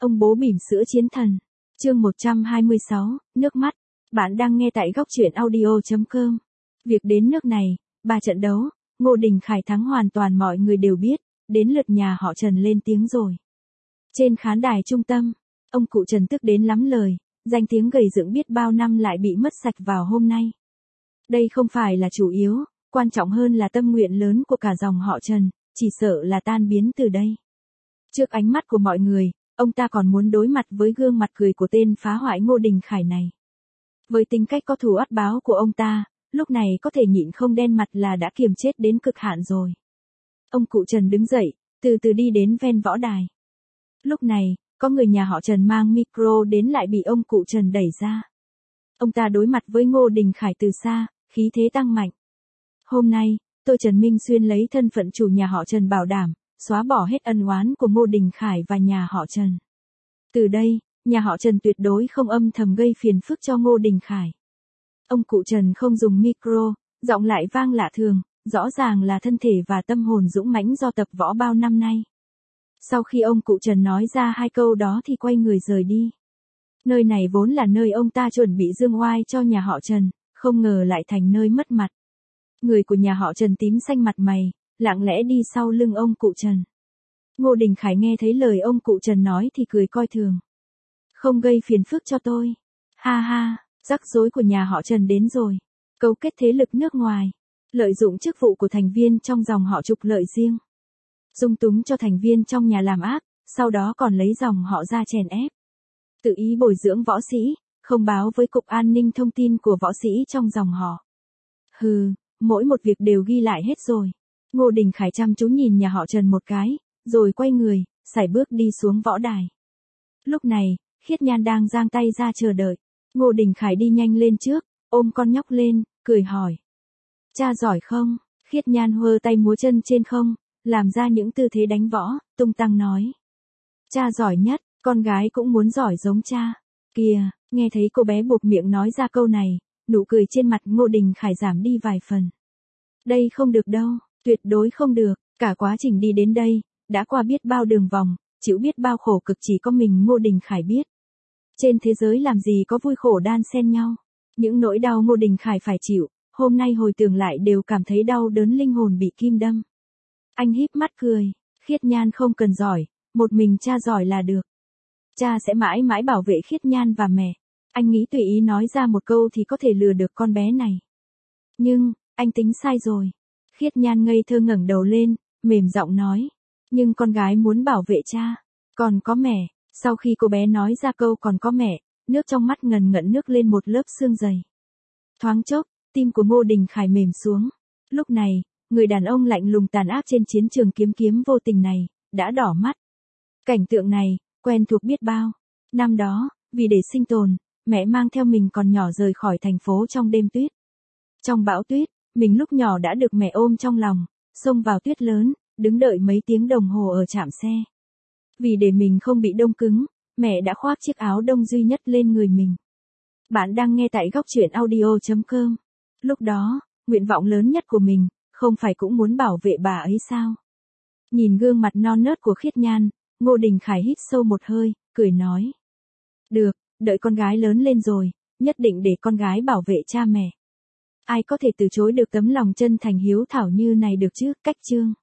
Ông bố bỉm sữa chiến thần. Chương 126, nước mắt. Bạn đang nghe tại góc truyện audio.com. Việc đến nước này, 3 trận đấu, Ngô Đình Khải thắng hoàn toàn mọi người đều biết, đến lượt nhà họ Trần lên tiếng rồi. Trên khán đài trung tâm, ông cụ Trần tức đến lắm lời, danh tiếng gầy dựng biết bao năm lại bị mất sạch vào hôm nay. Đây không phải là chủ yếu, quan trọng hơn là tâm nguyện lớn của cả dòng họ Trần, chỉ sợ là tan biến từ đây. Trước ánh mắt của mọi người, ông ta còn muốn đối mặt với gương mặt cười của tên phá hoại Ngô Đình Khải này. Với tính cách có thù oát báo của ông ta, lúc này có thể nhịn không đen mặt là đã kiềm chết đến cực hạn rồi. Ông cụ Trần đứng dậy, từ từ đi đến ven võ đài. Lúc này, có người nhà họ Trần mang micro đến lại bị ông cụ Trần đẩy ra. Ông ta đối mặt với Ngô Đình Khải từ xa, khí thế tăng mạnh. Hôm nay, tôi Trần Minh Xuyên lấy thân phận chủ nhà họ Trần bảo đảm, xóa bỏ hết ân oán của Ngô Đình Khải và nhà họ Trần. Từ đây, nhà họ Trần tuyệt đối không âm thầm gây phiền phức cho Ngô Đình Khải. Ông cụ Trần không dùng micro, giọng lại vang lạ thường, rõ ràng là thân thể và tâm hồn dũng mãnh do tập võ bao năm nay. Sau khi ông cụ Trần nói ra 2 câu đó thì quay người rời đi. Nơi này vốn là nơi ông ta chuẩn bị dương oai cho nhà họ Trần, không ngờ lại thành nơi mất mặt. Người của nhà họ Trần tím xanh mặt mày, lặng lẽ đi sau lưng ông cụ Trần. Ngô Đình Khải nghe thấy lời ông cụ Trần nói thì cười coi thường. Không gây phiền phức cho tôi. Ha ha, rắc rối của nhà họ Trần đến rồi. Cấu kết thế lực nước ngoài. Lợi dụng chức vụ của thành viên trong dòng họ trục lợi riêng. Dung túng cho thành viên trong nhà làm ác, sau đó còn lấy dòng họ ra chèn ép. Tự ý bồi dưỡng võ sĩ, không báo với Cục An ninh thông tin của võ sĩ trong dòng họ. Hừ, mỗi một việc đều ghi lại hết rồi. Ngô Đình Khải chăm chú nhìn nhà họ Trần một cái, rồi quay người, sải bước đi xuống võ đài. Lúc này, Khiết Nhan đang giang tay ra chờ đợi. Ngô Đình Khải đi nhanh lên trước, ôm con nhóc lên, cười hỏi. Cha giỏi không? Khiết Nhan huơ tay múa chân trên không, làm ra những tư thế đánh võ, tung tăng nói. Cha giỏi nhất, con gái cũng muốn giỏi giống cha. Kìa, nghe thấy cô bé buộc miệng nói ra câu này, nụ cười trên mặt Ngô Đình Khải giảm đi vài phần. Đây không được đâu, tuyệt đối không được, cả quá trình đi đến đây, đã qua biết bao đường vòng, chịu biết bao khổ cực chỉ có mình Ngô Đình Khải biết. Trên thế giới làm gì có vui khổ đan xen nhau. Những nỗi đau Ngô Đình Khải phải chịu, hôm nay hồi tưởng lại đều cảm thấy đau đớn linh hồn bị kim đâm. Anh híp mắt cười, Khiết Nhan không cần giỏi, một mình cha giỏi là được. Cha sẽ mãi mãi bảo vệ Khiết Nhan và mẹ. Anh nghĩ tùy ý nói ra một câu thì có thể lừa được con bé này. Nhưng, anh tính sai rồi. Khiết Nhan ngây thơ ngẩng đầu lên, mềm giọng nói. Nhưng con gái muốn bảo vệ cha, còn có mẹ. Sau khi cô bé nói ra câu còn có mẹ, nước trong mắt ngần ngận nước lên một lớp sương dày. Thoáng chốc, tim của Ngô Đình Khải mềm xuống. Lúc này, người đàn ông lạnh lùng tàn ác trên chiến trường kiếm vô tình này, đã đỏ mắt. Cảnh tượng này, quen thuộc biết bao. Năm đó, vì để sinh tồn, mẹ mang theo mình còn nhỏ rời khỏi thành phố trong đêm tuyết. Trong bão tuyết, mình lúc nhỏ đã được mẹ ôm trong lòng, xông vào tuyết lớn, đứng đợi mấy tiếng đồng hồ ở trạm xe. Vì để mình không bị đông cứng, mẹ đã khoác chiếc áo đông duy nhất lên người mình. Bạn đang nghe tại góc truyện audio.com. Lúc đó, nguyện vọng lớn nhất của mình, không phải cũng muốn bảo vệ bà ấy sao? Nhìn gương mặt non nớt của Khiết Nhan, Ngô Đình Khải hít sâu một hơi, cười nói. Được, đợi con gái lớn lên rồi, nhất định để con gái bảo vệ cha mẹ. Ai có thể từ chối được tấm lòng chân thành hiếu thảo như này được chứ, cách chương.